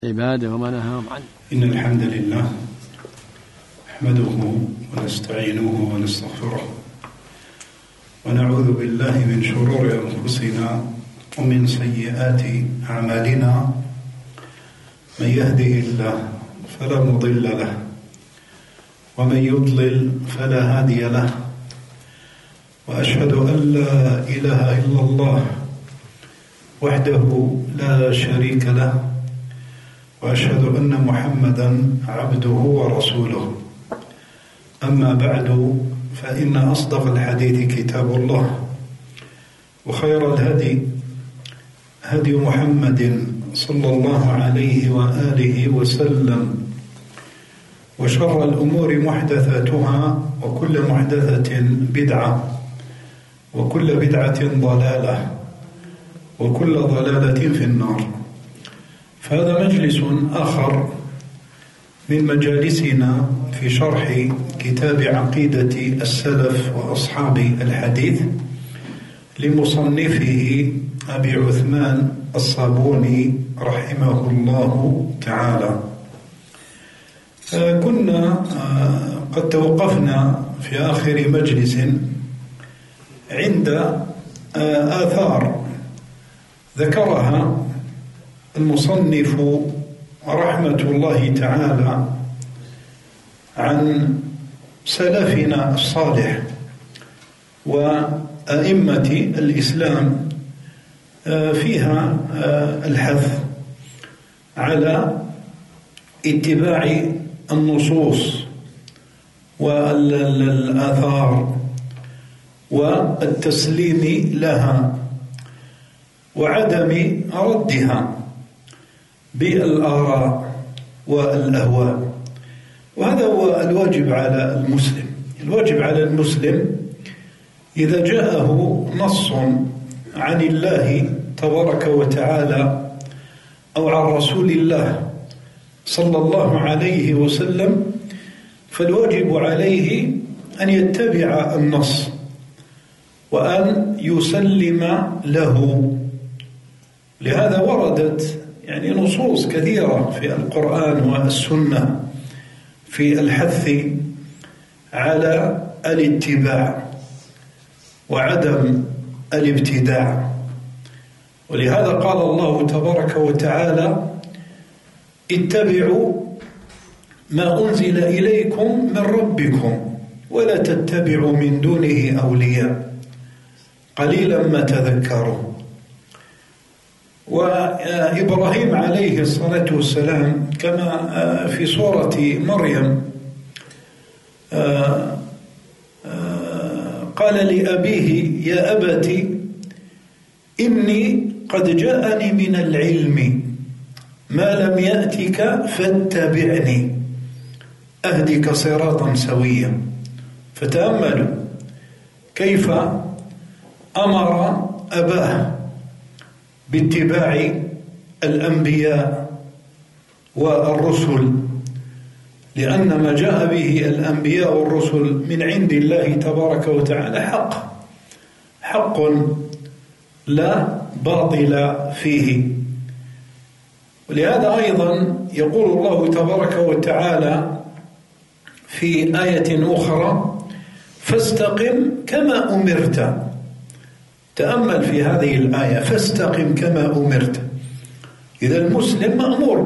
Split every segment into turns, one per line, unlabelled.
عباده وما نهاهم عنه.
إن الحمد لله نحمده ونستعينه ونستغفره ونعوذ بالله من شرور أنفسنا ومن سيئات أعمالنا. من يهده الله فلا مضل له ومن يضلل فلا هادي له، وأشهد أن لا إله إلا الله وحده لا شريك له، وأشهد أن محمدًا عبده ورسوله. أما بعد، فإن أصدق الحديث كتاب الله، وخير الهدي هدي محمد صلى الله عليه وآله وسلم، وشر الأمور محدثاتها، وكل محدثة بدعة، وكل بدعة ضلالة، وكل ضلالة في النار. فهذا مجلس آخر من مجالسنا في شرح كتاب عقيدة السلف وأصحاب الحديث لمصنفه أبي عثمان الصابوني رحمه الله تعالى. كنا قد توقفنا في آخر مجلس عند آثار ذكرها المصنف رحمة الله تعالى عن سلفنا الصالح وأئمة الإسلام، فيها الحث على اتباع النصوص والآثار والتسليم لها وعدم ردها بالآراء والأهواء. وهذا هو الواجب على المسلم. الواجب على المسلم إذا جاءه نص عن الله تبارك وتعالى أو عن رسول الله صلى الله عليه وسلم، فالواجب عليه أن يتبع النص وأن يسلم له. لهذا وردت نصوص كثيرة في القرآن والسنة في الحث على الاتباع وعدم الابتداع. ولهذا قال الله تبارك وتعالى: اتبعوا ما أنزل إليكم من ربكم ولا تتبعوا من دونه أولياء قليلا ما تذكرون. وإبراهيم عليه الصلاة والسلام كما في سورة مريم قال لأبيه: يا أبت إني قد جاءني من العلم ما لم يأتك فاتبعني أهدك صراطا سويا. فتأملوا كيف أمر أباه باتباع الأنبياء والرسل، لأن ما جاء به الأنبياء والرسل من عند الله تبارك وتعالى حق لا باطل فيه. ولهذا أيضا يقول الله تبارك وتعالى في آية أخرى: فاستقم كما أمرت. تأمل في هذه الآية: فاستقم كما أمرت. إذا المسلم مأمور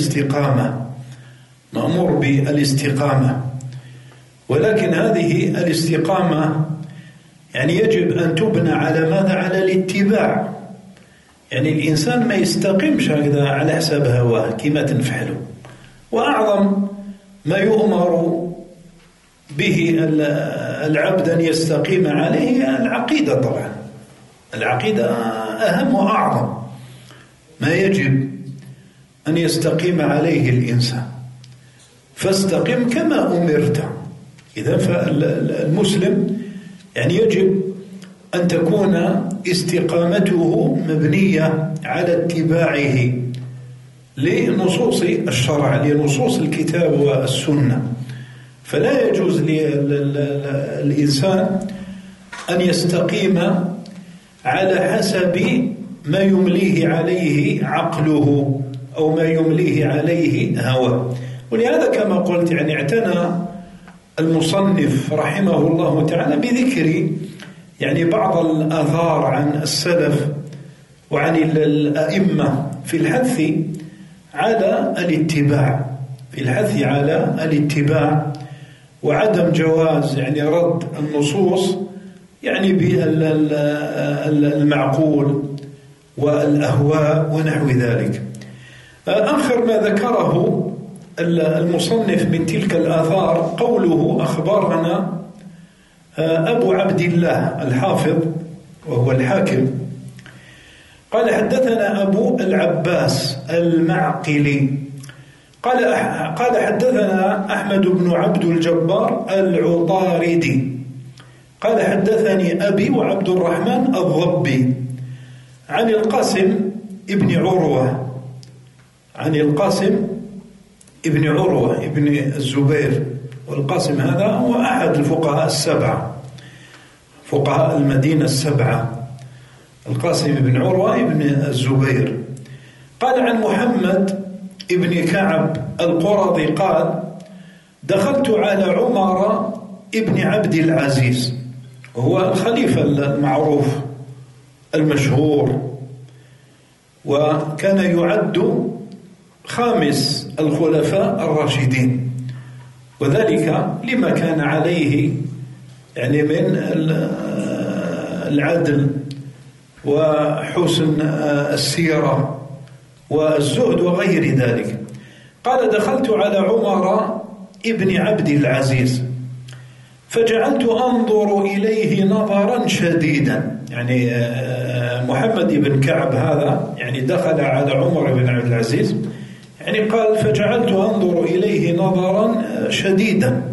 بالاستقامة، ولكن هذه الاستقامة يجب أن تبنى على ماذا؟ على الاتباع. الإنسان ما يستقيمش هكذا على حساب هواه كما تنفعله. وأعظم ما يؤمر به العبد أن يستقيم عليه العقيدة. طبعا العقيدة أهم وأعظم ما يجب أن يستقيم عليه الإنسان. فاستقم كما أمرت. إذا فالمسلم يجب أن تكون استقامته مبنية على اتباعه لنصوص الشرع، لنصوص الكتاب والسنة. فلا يجوز للإنسان أن يستقيم على حسب ما يمليه عليه عقله أو ما يمليه عليه هوى. ولهذا كما قلت يعني اعتنى المصنف رحمه الله تعالى بذكر يعني بعض الآثار عن السلف وعن الأئمة في الحث على الاتباع وعدم جواز يعني رد النصوص يعني بالمعقول والأهواء ونحو ذلك. آخر ما ذكره المصنف من تلك الآثار قوله: أخبرنا أبو عبد الله الحافظ وهو الحاكم قال: حدثنا أبو العباس المعقلي قال حدثنا أحمد بن عبد الجبار العطاردي قال: حدثني أبي وعبد الرحمن الضبي عن القاسم ابن عروة ابن الزبير. والقاسم هذا هو أحد الفقهاء السبعة، فقهاء المدينة السبعة، القاسم بن عروة ابن الزبير. قال عن محمد ابن كعب القرظي قال: دخلت على عمر ابن عبد العزيز، وهو الخليفة المعروف المشهور، وكان يعد خامس الخلفاء الراشدين، وذلك لما كان عليه يعني من العدل وحسن السيرة والزهد وغير ذلك. قال: دخلت على عمر ابن عبد العزيز فجعلت أنظر إليه نظرا شديدا. يعني محمد بن كعب هذا يعني دخل على عمر بن عبد العزيز، يعني قال: فجعلت أنظر إليه نظرا شديدا،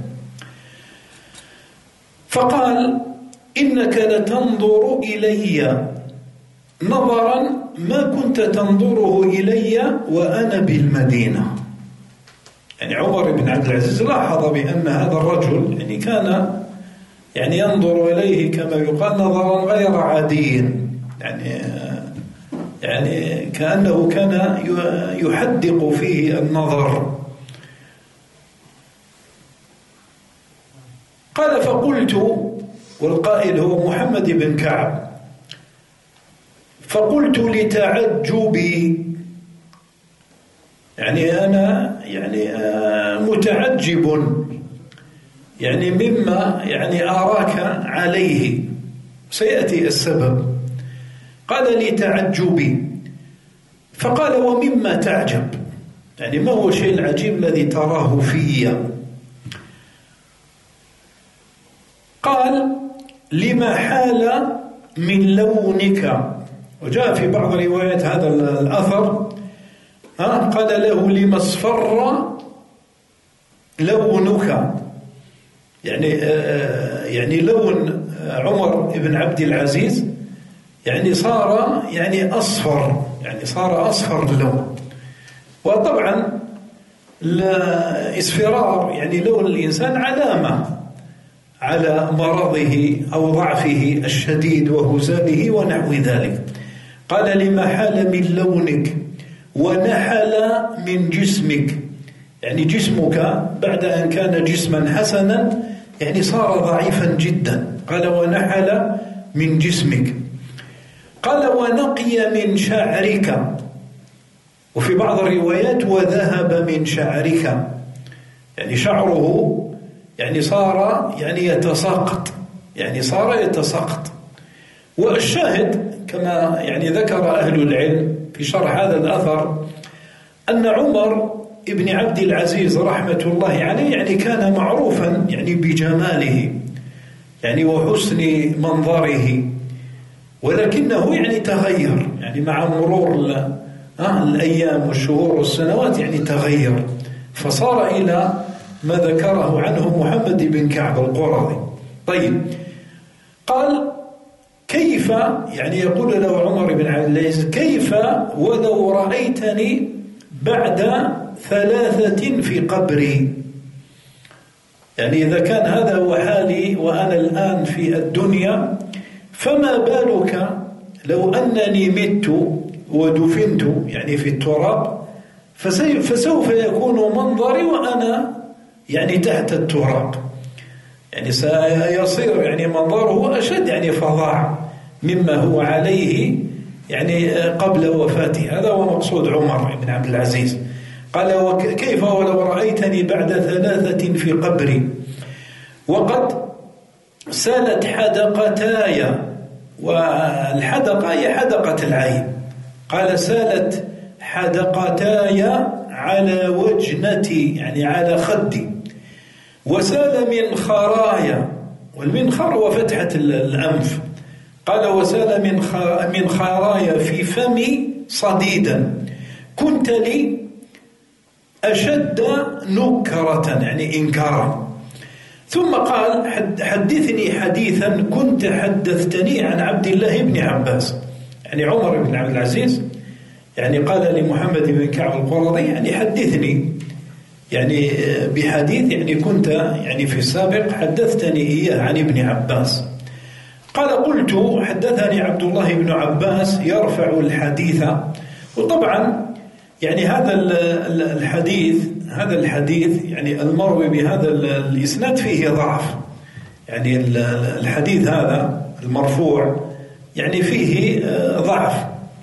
فقال: إنك لتنظر إلي نظرا ما كنت تنظره إلي وأنا بالمدينة. يعني عمر بن عبد العزيز لاحظ بأن هذا الرجل يعني كان يعني ينظر إليه كما يقال نظرا غير عادي، يعني كأنه كان يحدق فيه النظر. قال: فقلت، والقائل هو محمد بن كعب، فقلت لتعجبي، يعني أنا يعني متعجب يعني مما يعني أراك عليه، سيأتي السبب. قال: لتعجبي. فقال: ومما تعجب؟ يعني ما هو الشيء العجيب الذي تراه في؟ قال: لما حال من لونك. وجاء في بعض روايات هذا الأثر قال له: لما اصفر لونك. يعني لون عمر بن عبد العزيز يعني صار يعني أصفر، يعني صار أصفر اللون. وطبعا الإصفرار يعني لون الإنسان علامة على مرضه أو ضعفه الشديد وهزاله ونحو ذلك. قال: لما حال من لونك ونحل من جسمك، يعني جسمك بعد أن كان جسما حسنا يعني صار ضعيفا جدا. قال: ونحل من جسمك. قال: ونقي من شعرك. وفي بعض الروايات: وذهب من شعرك، يعني شعره يعني صار يعني يتساقط، يعني صار يتساقط. والشاهد كما يعني ذكر أهل العلم في شرح هذا الأثر أن عمر ابن عبد العزيز رحمة الله عليه يعني كان معروفا يعني بجماله يعني وحسن منظره، ولكنه يعني تغير يعني مع مرور الأيام والشهور والسنوات، يعني تغير فصار إلى ما ذكره عنه محمد بن كعب القرظي. طيب، قال: كيف، يعني يقول له عمر بن عبد العزيز: كيف ولو رأيتني بعد 3 في قبري؟ يعني إذا كان هذا هو حالي وأنا الآن في الدنيا، فما بالك لو أنني مت ودفنت يعني في التراب
فسوف يكون منظري وأنا يعني تحت التراب، يعني سيصير يعني منظره أشد يعني فظاع مما هو عليه يعني قبل وفاته. هذا هو مقصود عمر بن عبد العزيز. قال: وكيف ولو رأيتني بعد 3 في قبري وقد سالت حدقتاي، والحدقة هي حدقة العين. قال: سالت حدقتاي على وجنتي، يعني على خدي، وسال منخرايا، والمنخر هو فتحة الأنف. قال: وسال منخرايا في فمي صديدا، كنت لي أشد نكرة، يعني إنكارا. ثم قال: حدثني حديثا كنت حدثتني عن عبد الله بن عباس. يعني عمر بن عبد العزيز يعني قال لمحمد بن كعب القرظي: يعني حدثني يعني بحديث يعني كنت يعني في السابق حدثتني إياه عن ابن عباس. قال: قلت: حدثني عبد الله بن عباس يرفع الحديث. وطبعا يعني هذا الحديث يعني المروي بهذا الإسناد فيه ضعف، يعني الحديث هذا المرفوع يعني فيه ضعف.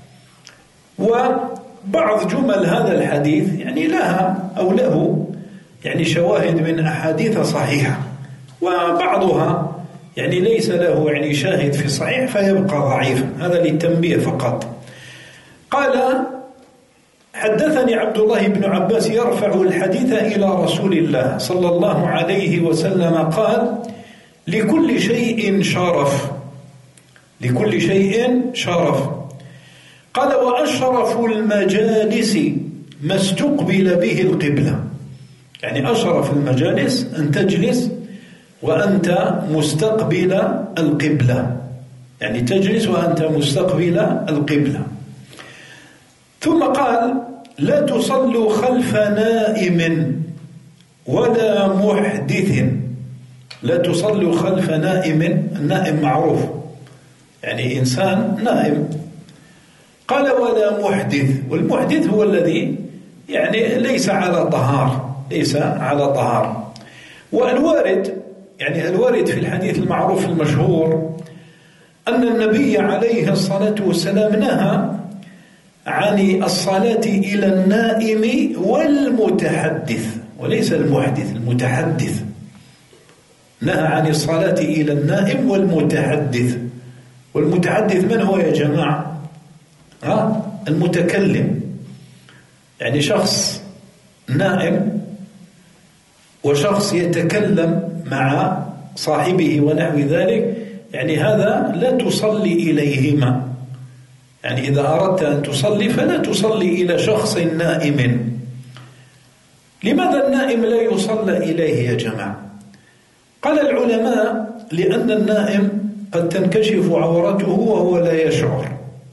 وبعض جمل هذا الحديث يعني لها أو له يعني شواهد من أحاديث صحيحة، وبعضها يعني ليس له يعني شاهد في صحيح فيبقى ضعيفا. هذا للتنبيه فقط. قال: حدثني عبد الله بن عباس يرفع الحديث إلى رسول الله صلى الله عليه وسلم قال: لكل شيء شرف، لكل شيء شرف. قال: وأشرف المجالس ما استقبل به القبلة. يعني أشرف المجالس أن تجلس وأنت مستقبل القبلة، يعني تجلس وأنت مستقبل القبلة. ثم قال: لا تصلوا خلف نائم ولا محدث. لا تصلوا خلف نائم. النائم معروف يعني إنسان نائم. قال: ولا محدث. والمحدث هو الذي يعني ليس على طهارة، ليس على طهارة. والوارد يعني الوارد في الحديث المعروف المشهور أن النبي عليه الصلاة والسلام نهى عن الصلاة إلى النائم والمتحدث، وليس المحدث، المتحدث. نهى عن الصلاة إلى النائم والمتحدث. والمتحدث من هو يا جماعة؟ المتكلم، يعني شخص نائم وشخص يتكلم مع صاحبه ونحو ذلك، يعني هذا لا تصلي إليهما. يعني إذا أردت أن تصلي فلا تصلي إلى شخص نائم. لماذا النائم لا يصلى إليه يا جماعة؟ قال العلماء: لأن النائم قد تنكشف عورته وهو لا يشعر،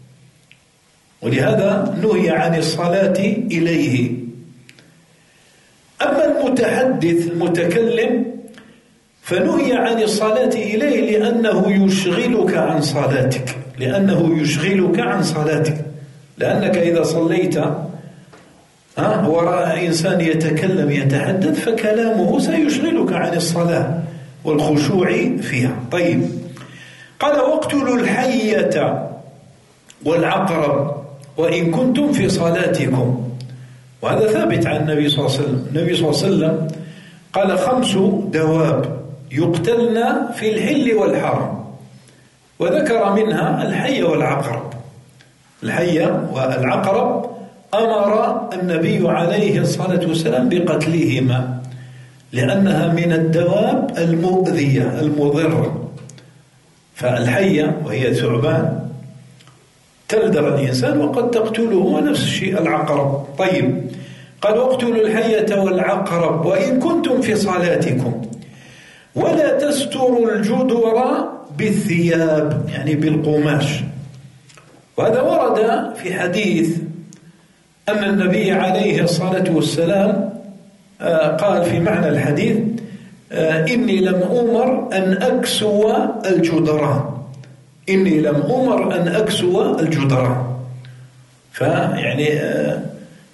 ولهذا نهي عن الصلاة إليه. أما المتحدث المتكلم فنهي عن الصلاة إليه لأنه يشغلك عن صلاتك، لأنك إذا صليت وراء إنسان يتكلم يتحدث فكلامه سيشغلك عن الصلاة والخشوع فيها. طيب. قال: واقتلوا الحية والعقرب وإن كنتم في صلاتكم. وهذا ثابت عن النبي صلى الله عليه وسلم. النبي صلى الله عليه وسلم قال: 5 دواب يقتلن في الحل والحرم، وذكر منها الحية والعقرب. الحية والعقرب أمر النبي عليه الصلاة والسلام بقتلهما لأنها من الدواب المؤذية المضرة. فالحية وهي ثعبان تلدغ الإنسان وقد تقتله، ونفس الشيء العقرب. طيب. قال: واقتلوا الحية والعقرب وإن كنتم في صلاتكم ولا تستروا الجدر بالثياب، يعني بالقماش. وهذا ورد في حديث أن النبي عليه الصلاة والسلام قال في معنى الحديث: إني لم أمر أن أكسو الجدران. إني لم أمر أن أكسو الجدران. فيعني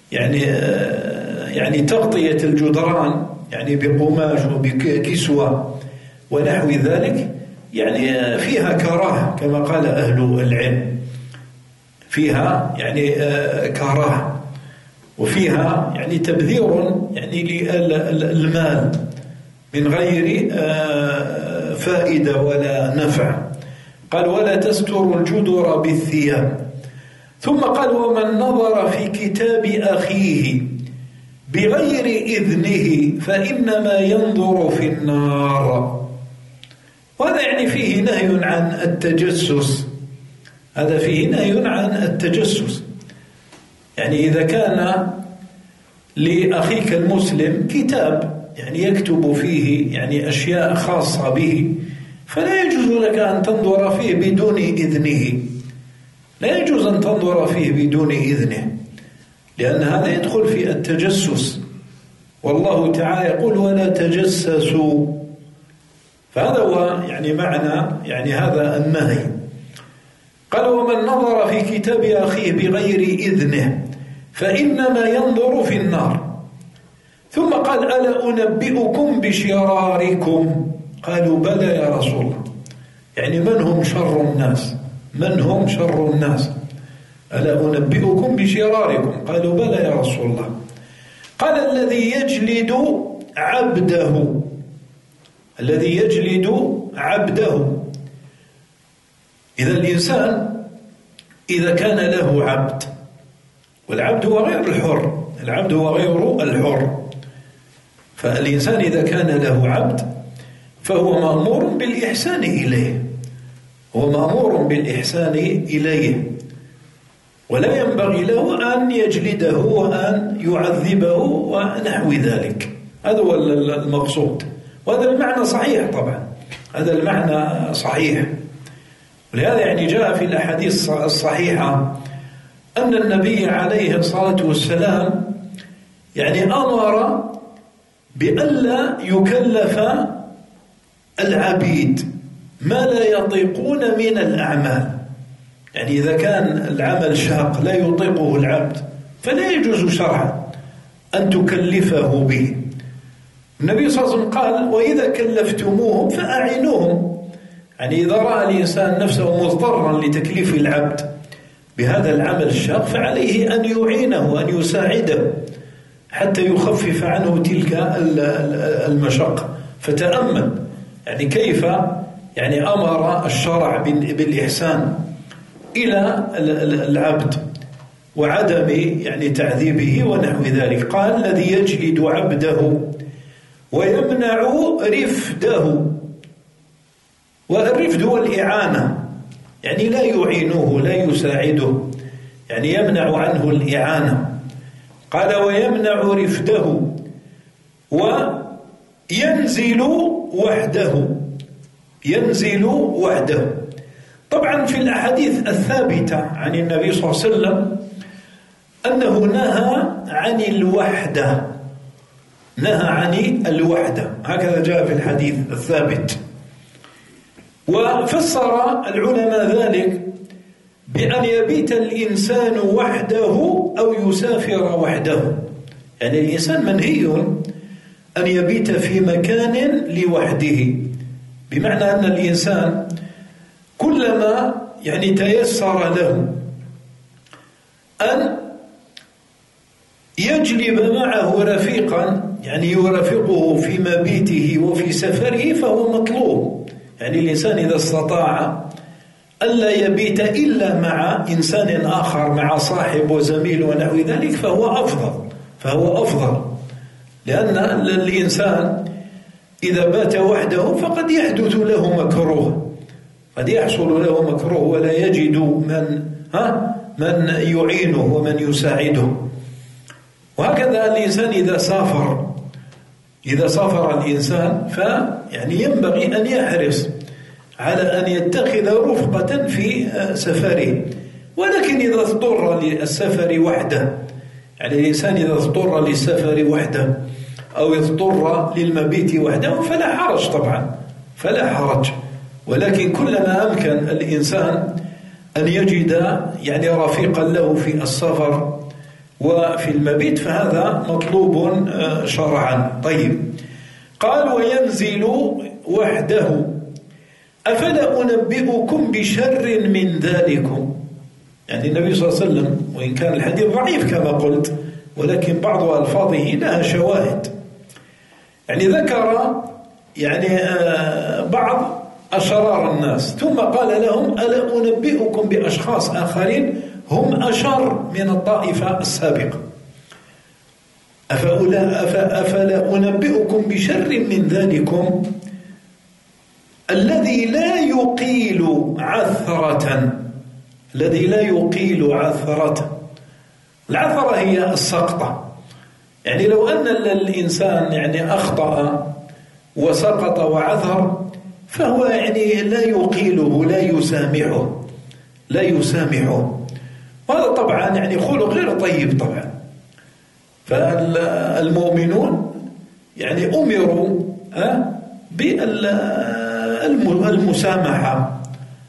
يعني تغطية الجدران يعني بقماش وبكسوة ونحو ذلك، يعني فيها كراهة كما قال أهل العلم، فيها يعني كراهة، وفيها يعني تبذير يعني للمال من غير فائدة ولا نفع. قال ولا تستر الجدر بالثياب. ثم قال ومن نظر في كتاب أخيه بغير إذنه فإنما ينظر في النار. وهذا يعني فيه نهي عن التجسس، هذا فيه نهي عن التجسس. يعني إذا كان لأخيك المسلم كتاب يعني يكتب فيه يعني أشياء خاصة به، فلا يجوز لك أن تنظر فيه بدون إذنه، لا يجوز أن تنظر فيه بدون إذنه، لأن هذا يدخل في التجسس، والله تعالى يقول ولا تجسسوا. فهذا هو يعني معنى يعني هذا النهي. قال ومن نظر في كتاب أخيه بغير إذنه فإنما ينظر في النار. ثم قال ألا أنبئكم بشراركم؟ قالوا بلى يا رسول الله. يعني من هم شر الناس؟ من هم شر الناس؟ ألا أنبئكم بشراركم؟ قالوا بلى يا رسول الله. قال الذي يجلد عبده، الذي يجلد عبده. إذا الإنسان إذا كان له عبد، والعبد هو غير الحر، العبد هو غير الحر، فالإنسان إذا كان له عبد فهو مأمور بالإحسان إليه، هو مأمور بالإحسان إليه، ولا ينبغي له أن يجلده وأن يعذبه ونحو ذلك. هذا هو المقصود، وهذا المعنى صحيح طبعا، هذا المعنى صحيح. ولهذا يعني جاء في الأحاديث الصحيحة أن النبي عليه الصلاة والسلام يعني أمر بألا يكلف العبيد ما لا يطيقون من الأعمال. يعني إذا كان العمل شاق لا يطيقه العبد فلا يجوز شرعا أن تكلفه به. النبي صلى الله عليه وسلم قال وإذا كلفتموهم فأعينوهم. يعني إذا رأى الإنسان نفسه مضطرا لتكليف العبد بهذا العمل الشاق فعليه أن يعينه وأن يساعده حتى يخفف عنه تلك المشقة. فتأمل يعني كيف يعني أمر الشرع بالإحسان إلى العبد وعدم يعني تعذيبه ونحو ذلك. قال الذي يجلد عبده ويمنع رفده. والرفد هو الإعانة، يعني لا يعينه لا يساعده، يعني يمنع عنه الإعانة. قال ويمنع رفده وينزل وحده، ينزل وحده. طبعا في الأحاديث الثابتة عن النبي صلى الله عليه وسلم أنه نهى عن الوحدة، نهى عن الوحدة، هكذا جاء في الحديث الثابت. وفسر العلماء ذلك بأن يبيت الإنسان وحده أو يسافر وحده. يعني الإنسان منهي أن يبيت في مكان لوحده، بمعنى أن الإنسان كلما يعني تيسر له أن يجلب معه رفيقا يعني يرافقه في مبيته وفي سفره فهو مطلوب. يعني الإنسان إذا استطاع ألا يبيت إلا مع إنسان آخر، مع صاحب وزميل ونحو ذلك، فهو أفضل، لأن الإنسان إذا بات وحده فقد يحدث له مكروه، قد يحصل له مكروه ولا يجد من يعينه ومن يساعده. وهكذا الإنسان إذا سافر الإنسان فيعني ينبغي أن يحرص على أن يتخذ رفقة في سفره. ولكن إذا اضطر للسفر وحده، يعني الإنسان إذا اضطر للسفر وحده أو اضطر للمبيت وحده فلا حرج طبعا، فلا حرج. ولكن كلما أمكن الإنسان أن يجد يعني رفيقا له في السفر وفي المبيت فهذا مطلوب شرعا. طيب، قال وينزل وحده أفلا أنبئكم بشر من ذلكم. يعني النبي صلى الله عليه وسلم، وإن كان الحديث ضعيف كما قلت، ولكن بعض ألفاظه لها شواهد، يعني ذكر يعني بعض أشرار الناس، ثم قال لهم ألا أنبئكم بأشخاص آخرين هم أشر من الطائفة السابقة. أفلا أنبئكم بشر من ذلكم الذي لا يقيل عثرة. الذي لا يقيل عثرة. العثرة هي السقطة، يعني لو أن الإنسان يعني أخطأ وسقط وعثر فهو يعني لا يقيله، لا يسامحه. وهذا طبعا يعني خلق غير طيب طبعا. فالمؤمنون يعني أمروا بالمسامحة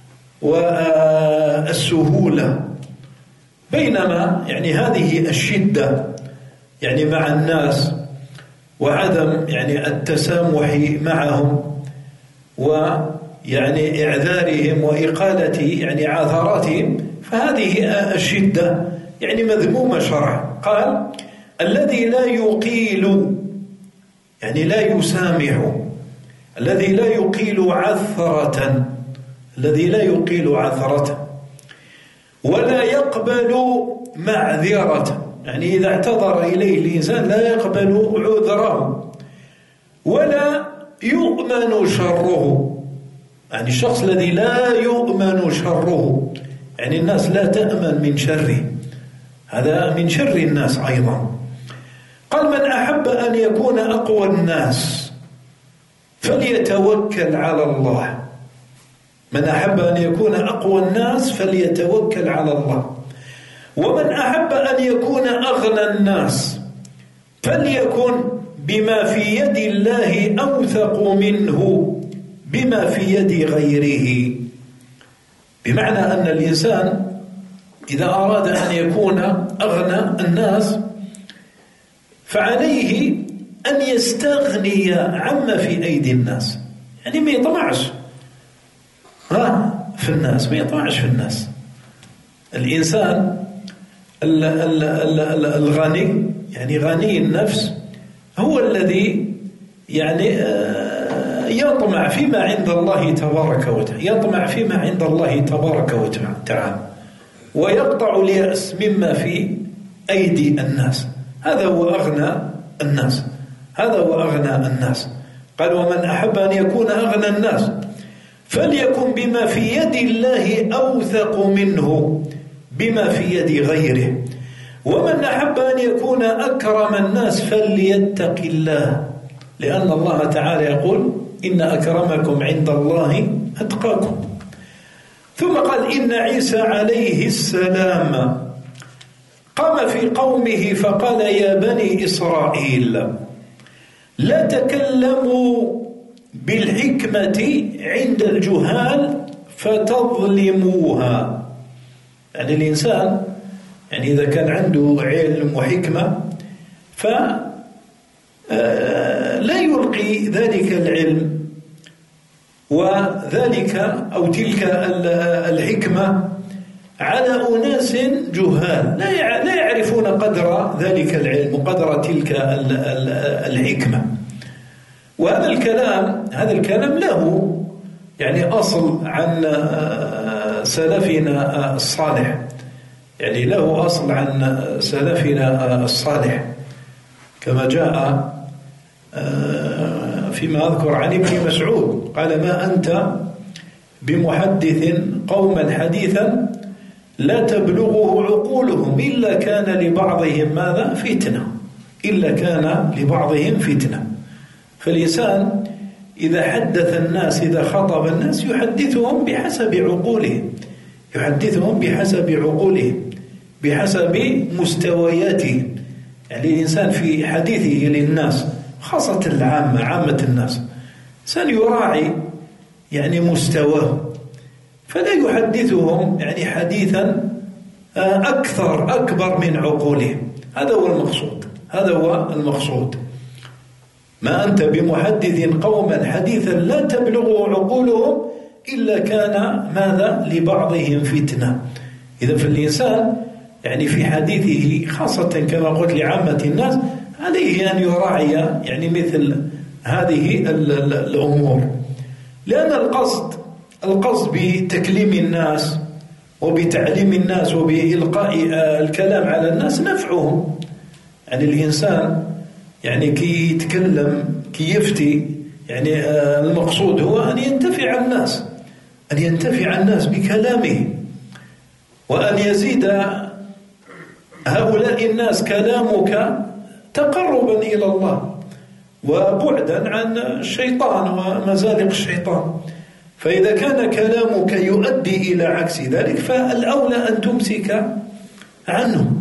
والسهولة، بينما يعني هذه الشدة يعني مع الناس وعدم يعني التسامح معهم ويعني إعذارهم وإقالة يعني عثراتهم، فهذه الشدة يعني مذمومة شرعا. قال الذي لا يقيل يعني لا يسامح، الذي لا يقيل عثرة، الذي لا يقيل عثرة، ولا يقبل معذرة، يعني إذا اعتذر إليه الإنسان لا يقبل عذره، ولا يؤمن شره، يعني الشخص الذي لا يؤمن شره، يعني الناس لا تأمن من شره، هذا من شر الناس أيضا. قال من أحب أن يكون أقوى الناس فليتوكل على الله. من أحب أن يكون أقوى الناس فليتوكل على الله. ومن أحب أن يكون أغنى الناس فليكن بما في يد الله أوثق منه بما في يد غيره. بمعنى أن الإنسان إذا أراد أن يكون أغنى الناس فعليه أن يستغني عما في أيدي الناس، يعني ما يطمعش في الناس، ما يطمعش في الناس. الإنسان الغني يعني غني النفس هو الذي يعني يطمع فيما عند الله تبارك وتعالى، يطمع فيما عند الله تبارك وتعالى، ويقطع اليأس مما في أيدي الناس. هذا هو أغنى الناس، هذا هو أغنى الناس. قال ومن أحب أن يكون أغنى الناس فليكن بما في يد الله أوثق منه بما في يد غيره. ومن أحب أن يكون أكرم الناس فليتق الله، لأن الله تعالى يقول إن أكرمكم عند الله أتقاكم. ثم قال إن عيسى عليه السلام قام في قومه فقال يا بني إسرائيل لا تكلموا بالحكمة عند الجهال فتظلموها. يعني الإنسان يعني إذا كان عنده علم وحكمة فلا يلقي ذلك العلم وذلك أو تلك الحكمة على أناس جهال لا يعرفون قدر ذلك العلم وقدر تلك الحكمة. وهذا الكلام له يعني أصل عن سلفنا الصالح، يعني له أصل عن سلفنا الصالح كما جاء فيما أذكر عن ابن مسعود قال ما أنت بمحدث قوما حديثا لا تبلغه عقولهم إلا كان لبعضهم ماذا فتنة، إلا كان لبعضهم فتنة. فالإنسان إذا حدث الناس إذا خطب الناس يحدثهم بحسب عقولهم، يحدثهم بحسب عقولهم بحسب مستوياتهم. يعني الإنسان في حديثه للناس خاصة العامة عامة الناس إنسان يراعي يعني مستواه، فلا يحدثهم يعني حديثا أكبر من عقولهم، هذا هو المقصود. ما أنت بمحدث قوما حديثا لا تبلغ عقولهم إلا كان ماذا لبعضهم فتنة. إذا فالإنسان يعني في حديثه خاصة كما قلت لعامة الناس عليه أن يراعي يعني مثل هذه الأمور، لأن القصد بتكليم الناس وبتعليم الناس وبإلقاء الكلام على الناس نفعهم. يعني الإنسان يعني كي يتكلم كي يفتي يعني المقصود هو أن ينتفع الناس بكلامه، وأن يزيد هؤلاء الناس كلامك تقربا إلى الله وبعدا عن الشيطان ومزالق الشيطان. فإذا كان كلامك يؤدي إلى عكس ذلك فالأولى أن تمسك عنه،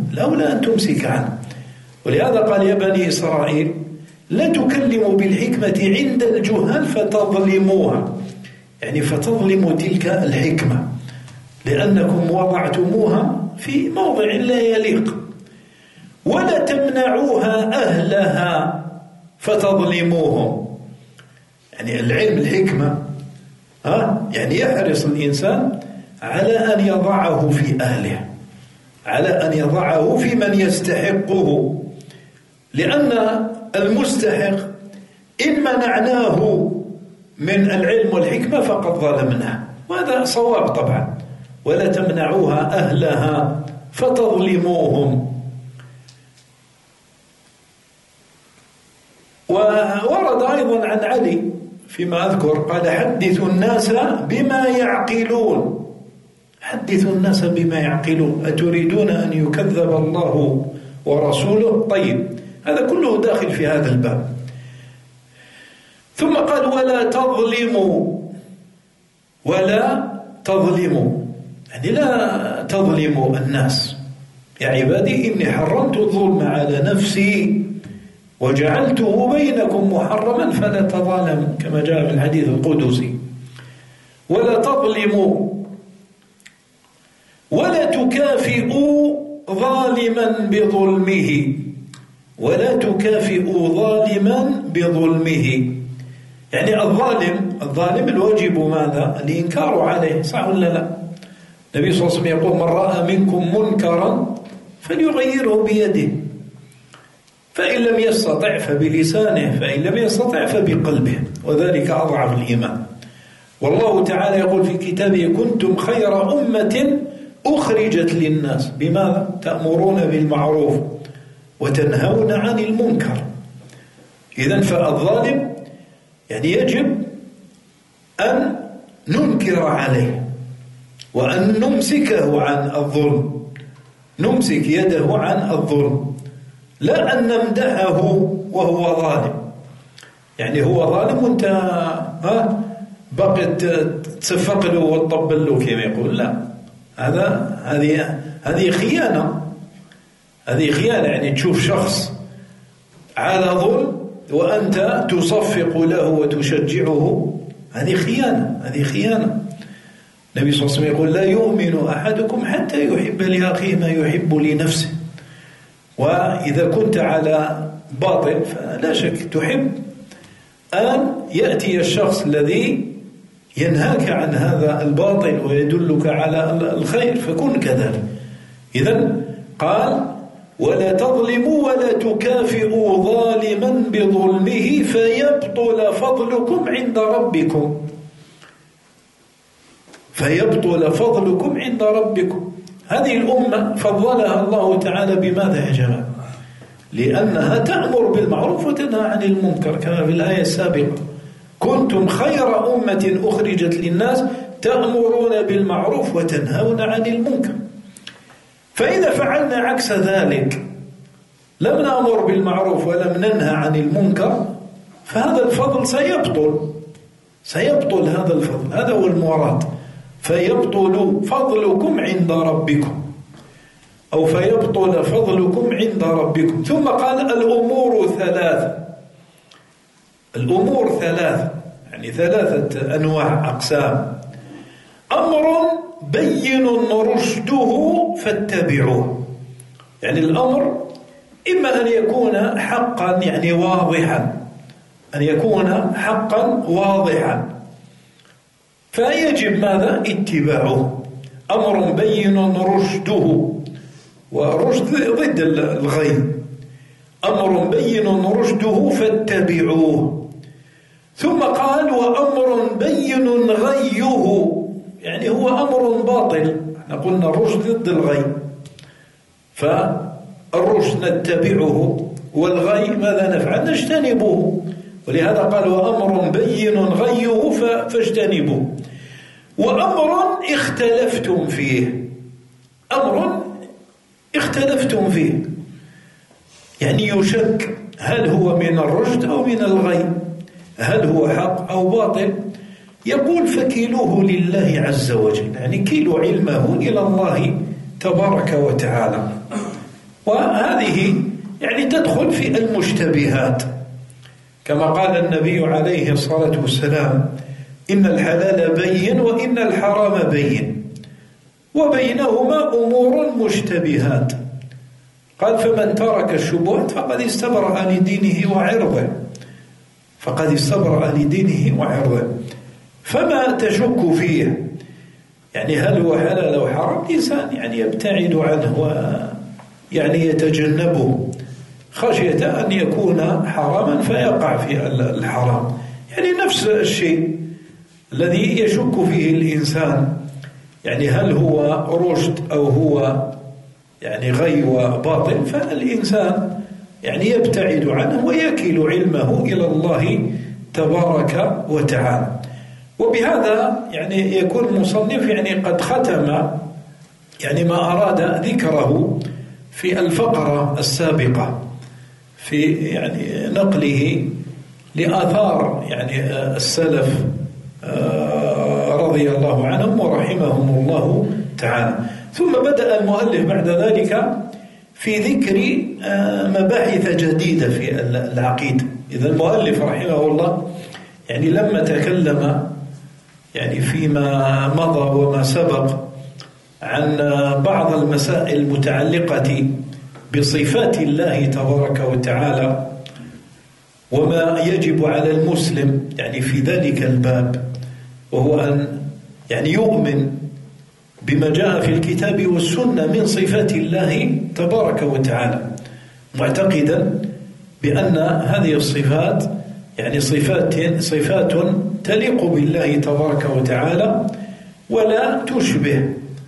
ولهذا قال يا بني إسرائيل لا تكلموا بالحكمة عند الجهال فتظلموها، يعني فتظلموا تلك الحكمة لأنكم وضعتموها في موضع لا يليق، ولا تمنعوها أهلها فتظلموهم. يعني العلم الحكمة يعني يحرص الإنسان على أن يضعه في أهله، على أن يضعه في من يستحقه، لأن المستحق إن منعناه من العلم والحكمة فقد ظلمناه، وهذا صواب طبعا. ولا تمنعوها أهلها فتظلموهم. وورد أيضا عن علي فيما أذكر قال حدثوا الناس بما يعقلون، أتريدون أن يكذب الله ورسوله؟ طيب، هذا كله داخل في هذا الباب. ثم قال ولا تظلموا، يعني لا تظلموا الناس. يا عبادي إني حرمت الظلم على نفسي وجعلته بينكم محرما فلا تظالموا، كما جاء في الحديث القدسي. ولا تظلموا ولا تكافئوا ظالما بظلمه، يعني الظالم الواجب ماذا؟ الإنكار عليه، صح ولا لا؟ النبي صلى الله عليه وسلم يقول من رأى منكم منكرا فليغيره بيده، فإن لم يستطع فبلسانه، فإن لم يستطع فبقلبه، وذلك أضعف الإيمان. والله تعالى يقول في كتابه كنتم خير أمة أخرجت للناس بماذا؟ تأمرون بالمعروف وتنهون عن المنكر. إذن فالظالم يعني يجب أن ننكر عليه وأن نمسكه عن الظلم، نمسك يده عن الظلم، لا أن نمدحه وهو ظالم. يعني هو ظالم وانت بقيت تسفق له وتطبل له كما يقول، لا، هذه خيانة، يعني تشوف شخص على ظلم وأنت تصفق له وتشجعه، هذه خيانة. النبي صلى الله عليه وسلم يقول لا يؤمن أحدكم حتى يحب لأخيه ما يحب لنفسه. وإذا كنت على باطل فلا شك تحب أن يأتي الشخص الذي ينهاك عن هذا الباطل ويدلك على الخير، فكن كذلك. إذن قال ولا تظلموا ولا تكافئوا ظالما بظلمه فيبطل فضلكم عند ربكم. هذه الأمة فضلها الله تعالى بماذا يا جماعة؟ لأنها تأمر بالمعروف وتنهى عن المنكر، كما في الآية السابقة كنتم خير أمة أخرجت للناس تأمرون بالمعروف وتنهون عن المنكر. فإذا فعلنا عكس ذلك، لم نأمر بالمعروف ولم ننهى عن المنكر، فهذا الفضل سيبطل هذا الفضل. هذا هو المراد، فيبطل فضلكم عند ربكم، أو فيبطل فضلكم عند ربكم. ثم قال الأمور ثلاث، يعني 3 أنواع أقسام. أمر بين رشده فاتبعوه، يعني الأمر إما أن يكون حقا يعني واضحا، أن يكون حقا واضحا فيجب ماذا؟ اتباعه. أمر بين رشده، ورشد ضد الغي، أمر بين رشده فاتبعوه. ثم قال وأمر بين غيه، يعني هو أمر باطل، احنا قلنا الرشد ضد الغي، فالرشد نتبعه والغي ماذا نفعل؟ نجتنبه. ولهذا قال وأمر بين غيه فاجتنبوه. وأمر اختلفتم فيه، أمر اختلفتم فيه يعني يشك هل هو من الرشد أو من الغي، هل هو حق أو باطل. يقول فكيلوه لله عز وجل، يعني كيلوا علمه إلى الله تبارك وتعالى. وهذه يعني تدخل في المشتبهات، كما قال النبي عليه الصلاة والسلام إن الحلال بين وإن الحرام بين وبينهما أمور مشتبهات. قال فمن ترك الشبهات فقد استبرأ لدينه وعرضه، فقد استبرأ لدينه وعرضه. فما تشك فيه يعني هل هو حلال أو حرام، الإنسان يعني يبتعد عنه ويعني يتجنبه خشية أن يكون حراما فيقع في الحرام. يعني نفس الشيء الذي يشك فيه الإنسان، يعني هل هو رشد أو هو يعني غي وباطل، فالإنسان يعني يبتعد عنه ويكل علمه إلى الله تبارك وتعالى. وبهذا يعني يكون المصنف يعني قد ختم يعني ما أراد ذكره في الفقرة السابقة في يعني نقله لآثار يعني السلف رضي الله عنهم ورحمهم الله تعالى. ثم بدأ المؤلف بعد ذلك في ذكر مباحث جديدة في العقيدة. إذا المؤلف رحمه الله يعني لما تكلم يعني فيما مضى وما سبق عن بعض المسائل المتعلقة بصفات الله تبارك وتعالى وما يجب على المسلم يعني في ذلك الباب، وهو أن يعني يؤمن بما جاء في الكتاب والسنة من صفات الله تبارك وتعالى، معتقدا بأن هذه الصفات يعني صفات تليق بالله تبارك وتعالى ولا تشبه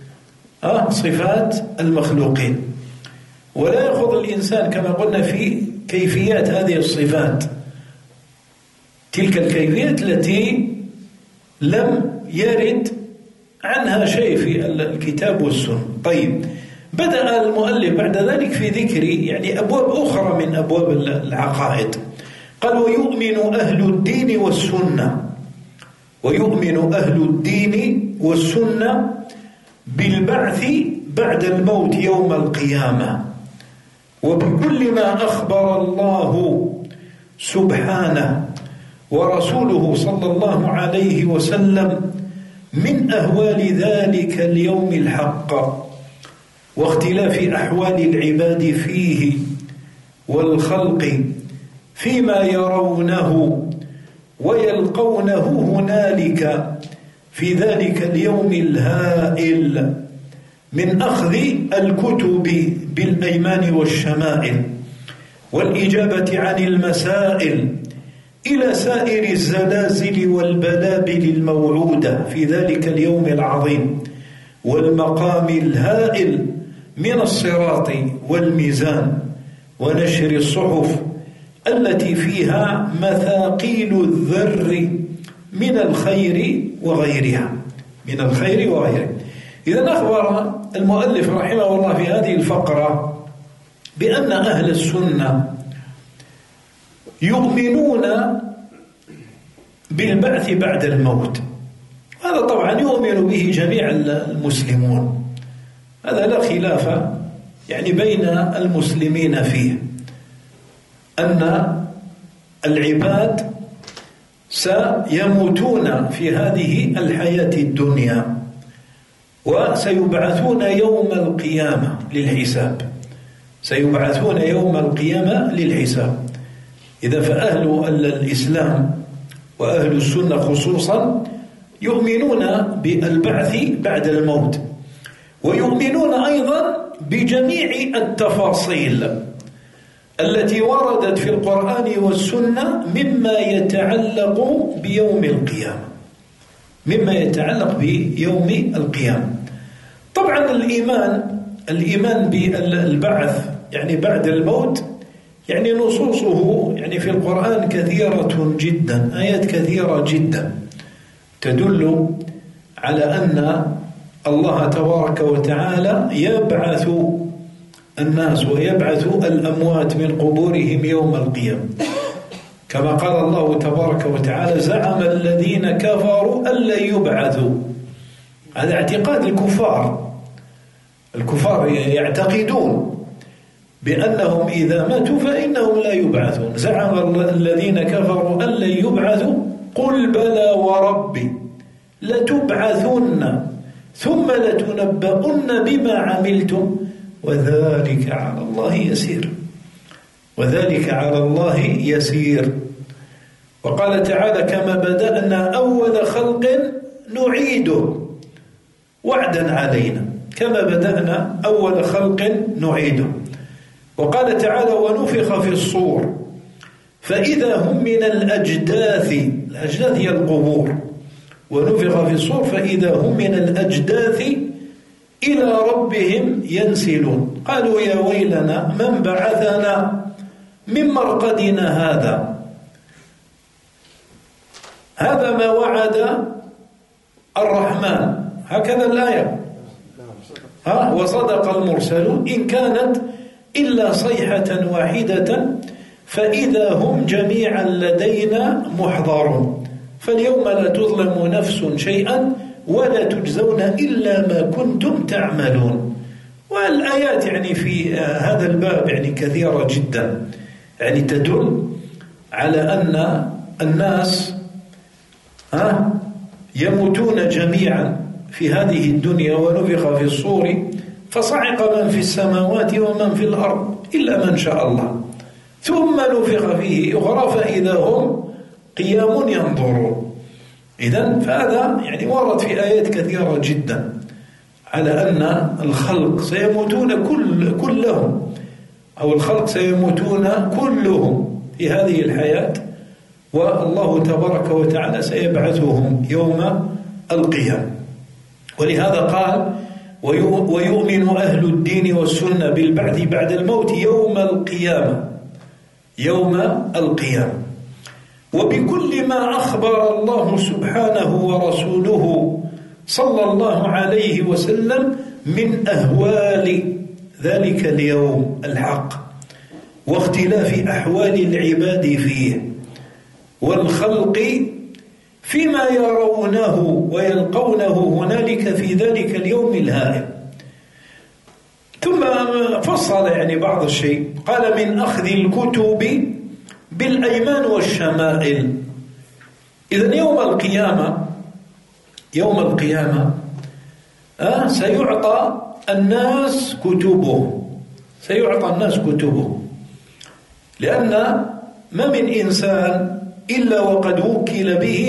صفات المخلوقين. ولا يخوض الإنسان كما قلنا في كيفيات هذه الصفات، تلك الكيفيات التي لم يرد عنها شيء في الكتاب والسنة. طيب، بدأ المؤلف بعد ذلك في ذكر يعني أبواب أخرى من أبواب العقائد. قال ويؤمن أهل الدين والسنة، ويؤمن أهل الدين والسنة بالبعث بعد الموت يوم القيامة، وبكل ما أخبر الله سبحانه ورسوله صلى الله عليه وسلم من أهوال ذلك اليوم الحق، واختلاف أحوال العباد فيه والخلق فيما يرونه ويلقونه هنالك في ذلك اليوم الهائل من أخذ الكتب بالأيمان والشمائل والإجابة عن المسائل إلى سائر الزلازل والبلابل الموعودة في ذلك اليوم العظيم، والمقام الهائل من الصراط والميزان، ونشر الصحف التي فيها مثاقيل الذر من الخير وغيرها، من الخير وغيره. إذا أخبر المؤلف رحمه الله في هذه الفقرة بأن أهل السنة يؤمنون بالبعث بعد الموت. هذا طبعا يؤمن به جميع المسلمون، هذا لا خلاف يعني بين المسلمين فيه، أن العباد سيموتون في هذه الحياة الدنيا وسيبعثون يوم القيامة للحساب، سيبعثون يوم القيامة للحساب. إذا فأهل الإسلام وأهل السنة خصوصا يؤمنون بالبعث بعد الموت، ويؤمنون أيضا بجميع التفاصيل التي وردت في القرآن والسنة مما يتعلق بيوم القيامة، مما يتعلق بيوم القيامة. طبعا الإيمان بالبعث يعني بعد الموت، يعني نصوصه يعني في القرآن كثيرة جدا، آيات كثيرة جدا تدل على أن الله تبارك وتعالى يبعث الناس ويبعث الأموات من قبورهم يوم القيامة، كما قال الله تبارك وتعالى: زعم الذين كفروا أن لن يبعثوا. هذا اعتقاد الكفار يعتقدون بأنهم إذا ماتوا فإنهم لا يبعثون. زعم الذين كفروا أن لن يبعثوا قل بلى وربي لتبعثن ثم لتنبؤن بما عملتم وذلك على الله يسير. وذلك على الله يسير. وقال تعالى: كما بدأنا أول خلق نعيده وعدا علينا. كما بدأنا أول خلق نعيده. وقال تعالى: ونفخ في الصور فإذا هم من الأجداث هي القبور، ونفخ في الصور فإذا هم من الأجداث إلى ربهم ينسلون. قالوا: يا ويلنا من بعثنا من مرقدنا هذا ما وعد الرحمن. هكذا الآية. وصدق المرسلون إن كانت إلا صيحة واحدة فإذا هم جميعا لدينا محضرون فاليوم لا تظلم نفس شيئا ولا تجزون إلا ما كنتم تعملون. والآيات يعني في هذا الباب يعني كثيرة جدا، يعني تدل على أن الناس يموتون جميعا في هذه الدنيا. ونفخ في الصور فصعق من في السماوات ومن في الأرض إلا من شاء الله ثم نفخ فيه أخرى فإذا هم قيام ينظرون. إذن فهذا يعني ورد في آيات كثيرة جدا على أن الخلق سيموتون كلهم، أو الخلق سيموتون كلهم في هذه الحياة، والله تبارك وتعالى سيبعثهم يوم القيامة. ولهذا قال: ويؤمن أهل الدين والسنة بالبعث بعد الموت يوم القيامة وبكل ما أخبر الله سبحانه ورسوله صلى الله عليه وسلم من أهوال ذلك اليوم الحق واختلاف أحوال العباد فيه والخلق فيما يرونه ويلقونه هنالك في ذلك اليوم الهائل. ثم فصل يعني بعض الشيء، قال: من أخذ الكتب بالأيمان والشمائل. إذن يوم القيامة سيعطى الناس كتبهم، لأن ما من إنسان إلا وقد وكل به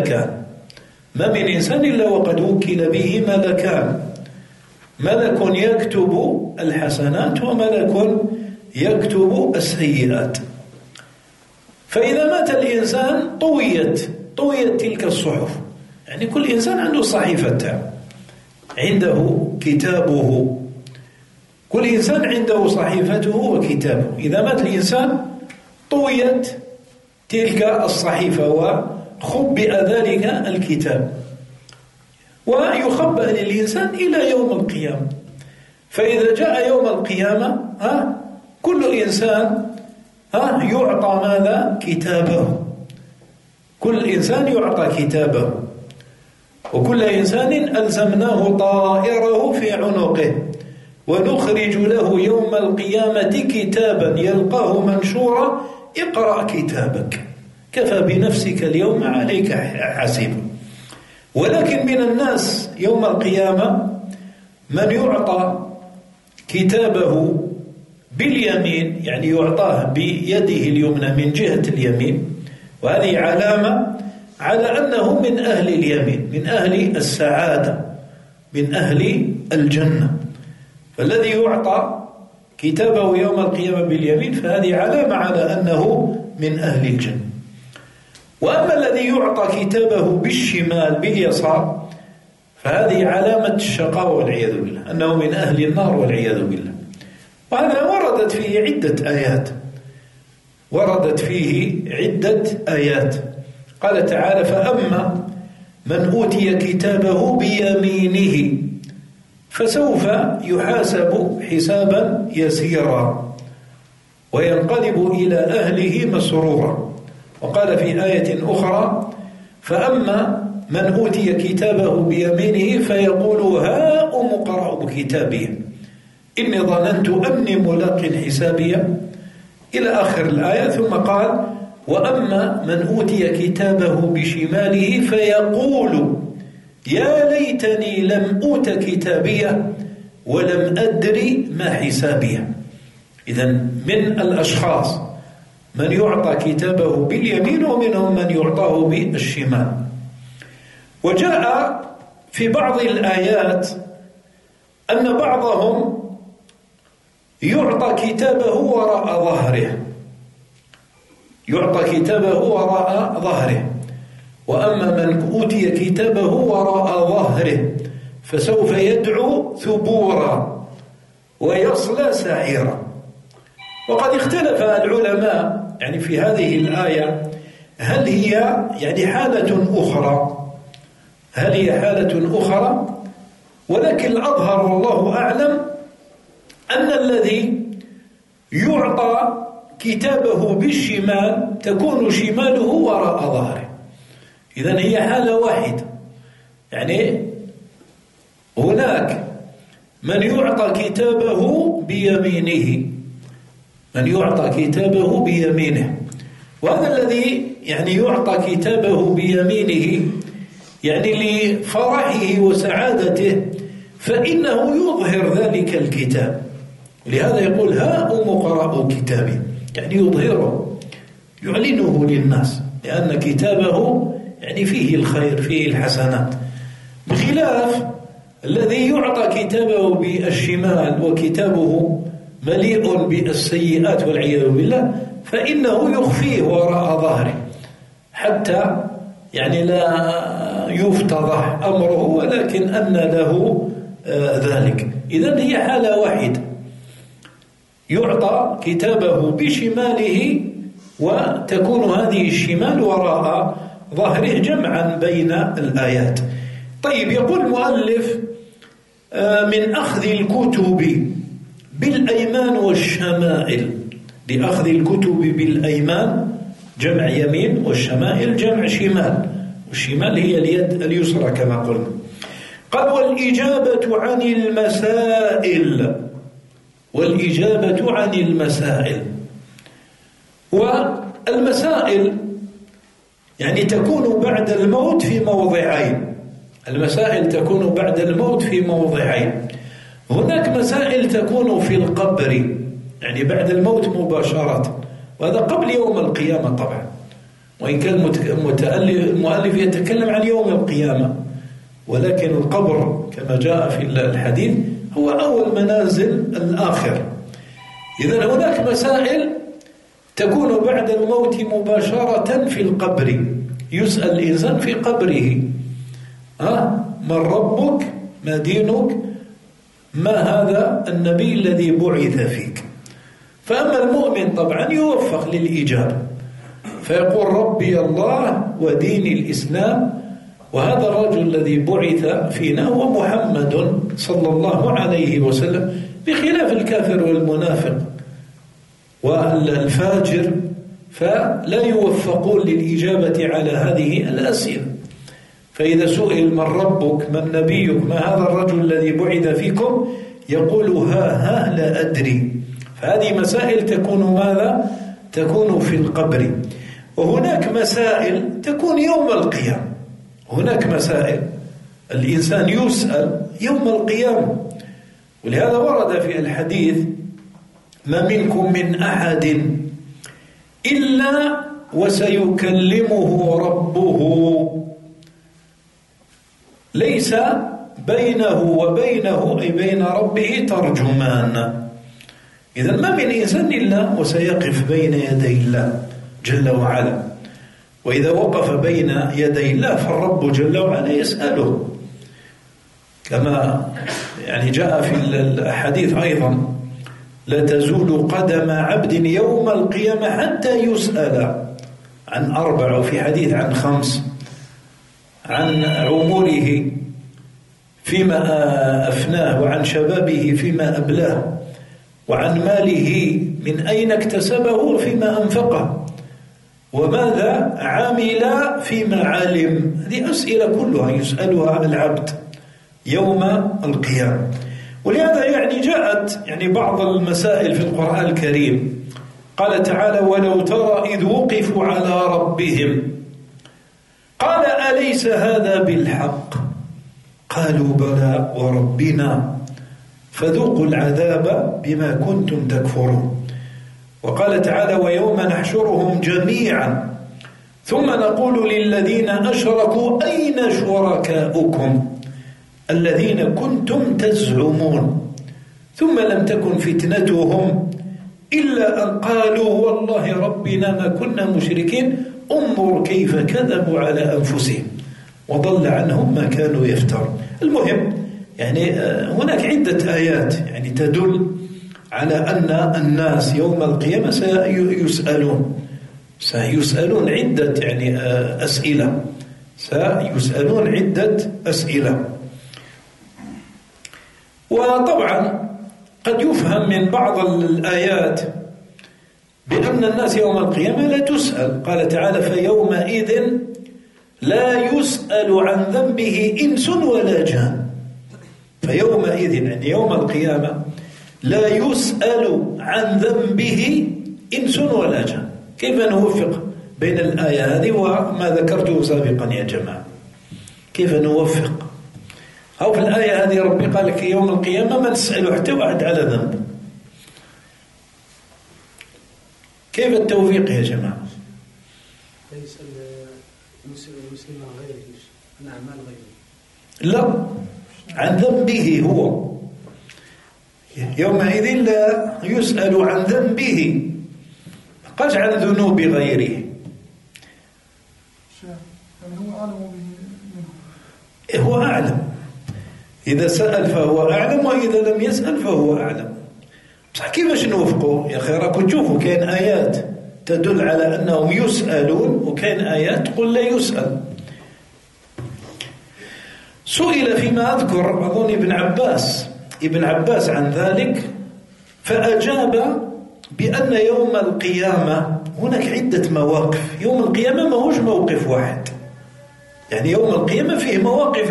ملكان، ملك يكتب الحسنات وملك يكتب السيئات. فإذا مات الإنسان طويت تلك الصحف، يعني كل إنسان عنده صحيفته، عنده كتابه، كل إنسان عنده صحيفته وكتابه. إذا مات الإنسان طويت تلك الصحيفة وخبئ ذلك الكتاب، ويخبأ للإنسان إلى يوم القيامة. فإذا جاء يوم القيامة كل إنسان يعطى ماذا؟ كتابه. كل إنسان يعطى كتابه، وكل إنسان ألزمناه طائره في عنقه ونخرج له يوم القيامة كتابا يلقاه منشورا اقرأ كتابك كفى بنفسك اليوم عليك حسيبا. ولكن من الناس يوم القيامة من يعطى كتابه باليمين، يعني يعطاه بيده اليمنى من جهة اليمين، وهذه علامة على أنه من أهل اليمين، من أهل السعادة، من أهل الجنة. فالذي يعطى كتابه يوم القيامة باليمين فهذه علامة على أنه من أهل الجنة. وأما الذي يعطى كتابه بالشمال باليسار فهذه علامة الشقاوة والعياذ بالله، أنه من أهل النار والعياذ بالله. وهذا وردت فيه عدة آيات، وردت فيه عدة آيات. قال تعالى: فأما من أوتي كتابه بيمينه فسوف يحاسب حسابا يسيرا وينقلب إلى أهله مسرورا. وقال في آية أخرى: فأما من أوتي كتابه بيمينه فيقول هاؤم اقرءوا كتابي إني ظننت أني ملاق حسابي، إلى آخر الآية. ثم قال: وأما من أوتي كتابه بشماله فيقول يا ليتني لم أوت كتابيه ولم أدري ما حسابيه. إذن من الأشخاص من يعطى كتابه باليمين، ومنهم من يعطاه بالشمال. وجاء في بعض الآيات أن بعضهم يعطى كتابه وراء ظهره، يعطى كتابه وراء ظهره. وأما من أوتي كتابه وراء ظهره فسوف يدعو ثبورا ويصلى سعيرا. وقد اختلف العلماء يعني في هذه الآية هل هي يعني حالة أخرى، هل هي حالة أخرى؟ ولكن الأظهر والله أعلم أن الذي يعطى كتابه بالشمال تكون شماله وراء ظهره. إذن هي حالة واحدة، يعني هناك من يعطى كتابه بيمينه، من يعطى كتابه بيمينه، وهذا الذي يعني يعطى كتابه بيمينه يعني لفرحه وسعادته فإنه يظهر ذلك الكتاب. لهذا يقول هاؤم اقرءوا كتابي، يعني يظهره، يعلنه للناس، لأن كتابه يعني فيه الخير، فيه الحسنات، بخلاف الذي يعطى كتابه بالشمال وكتابه مليء بالسيئات والعياذ بالله فإنه يخفيه وراء ظهره حتى يعني لا يفتضح أمره، ولكن أن له ذلك. إذن هي حالة واحدة، يعطى كتابه بشماله وتكون هذه الشمال وراء ظهره، جمعا بين الآيات. طيب، يقول المؤلف من أخذ الكتب بالأيمان والشمائل، لأخذ الكتب بالأيمان جمع يمين، والشمائل جمع شمال، والشمال هي اليد اليسرى كما قلنا. قال: والإجابة عن المسائل، والإجابة عن المسائل. والمسائل يعني تكون بعد الموت في موضعين، المسائل تكون بعد الموت في موضعين. هناك مسائل تكون في القبر يعني بعد الموت مباشرة، وهذا قبل يوم القيامة طبعا، وإن كان المؤلف يتكلم عن يوم القيامة، ولكن القبر كما جاء في الحديث هو أول منازل الآخر. إذن هناك مسائل تكون بعد الموت مباشرة في القبر، يسأل الإنسان في قبره: من ربك؟ ما دينك؟ ما هذا النبي الذي بعث فيك؟ فأما المؤمن طبعا يوفق للإجابة فيقول: ربي الله ودين الإسلام، وهذا الرجل الذي بعث فينا هو محمد صلى الله عليه وسلم، بخلاف الكافر والمنافق والفاجر فلا يوفقون للإجابة على هذه الأسئلة. فإذا سئل من ربك من نبيك ما هذا الرجل الذي بعث فيكم يقول ها لا أدري. فهذه مسائل تكون ماذا؟ تكون في القبر. وهناك مسائل تكون يوم القيامة، هناك مسائل الإنسان يسأل يوم القيامة. ولهذا ورد في الحديث ما منكم من أحد إلا وسيكلمه ربه ليس بينه وبينه أي بين ربه ترجمان. إذن ما من إنسان إلا وسيقف بين يدي الله جل وعلا، وإذا وقف بين يدي الله فالرب جل وعلا يسأله، كما يعني جاء في الحديث أيضا: لا تزول قدم عبد يوم القيامة حتى يسأل عن 4، وفي حديث عن 5، عن عمره فيما أفناه، وعن شبابه فيما أبلاه، وعن ماله من أين اكتسبه وفيما أنفقه، وماذا عمل فيما علم. هذه أسئلة كلها يسألها العبد يوم القيامة. ولهذا يعني جاءت يعني بعض المسائل في القرآن الكريم. قال تعالى: ولو ترى إذ وقفوا على ربهم قال أليس هذا بالحق قالوا بلى وربنا فذوقوا العذاب بما كنتم تكفرون. وقال تعالى: ويوم نحشرهم جميعا ثم نقول للذين أشركوا أين شركاؤكم الذين كنتم تزعمون ثم لم تكن فتنتهم إلا أن قالوا والله ربنا ما كنا مشركين انظر كيف كذبوا على أنفسهم وضل عنهم ما كانوا يفترون. المهم يعني هناك عدة آيات يعني تدل على أن الناس يوم القيامة سيسألون عدة يعني أسئلة، سيسألون عدة أسئلة. وطبعا قد يفهم من بعض الآيات بأن الناس يوم القيامة لا تسأل. قال تعالى: فيومئذ لا يسأل عن ذنبه إنس ولا جان. فيومئذ يعني يوم القيامة لا يسأل عن ذنبه إنس ولا جان. كيف نوفق بين الآية هذه وما ذكرته سابقا يا جماعة؟ كيف نوفق؟ أو في الآية هذه ربي قال لك يوم القيامة ما تسأل حتى واحد على ذنب. كيف التوفيق يا جماعة؟
يسأل المسلم عن غيره، عن أعمال غيره.
لا، عن ذنبه هو. يومئذ لا يسأل عن ذنبه، قال عن ذنوب غيره. هو أعلم، إذا سأل فهو أعلم، وإذا لم يسأل فهو أعلم. بصح كيفاش نوفقوا يا أخي؟ راكم تشوفوا كاين آيات تدل على أنهم يسألون، وكاين آيات تقول لا يسأل. سئل فيما أذكر أظن ابن عباس عن ذلك، فأجاب بأن يوم القيامة هناك عدة مواقف. يوم القيامة ما هوش موقف واحد، يعني يوم القيامة فيه مواقف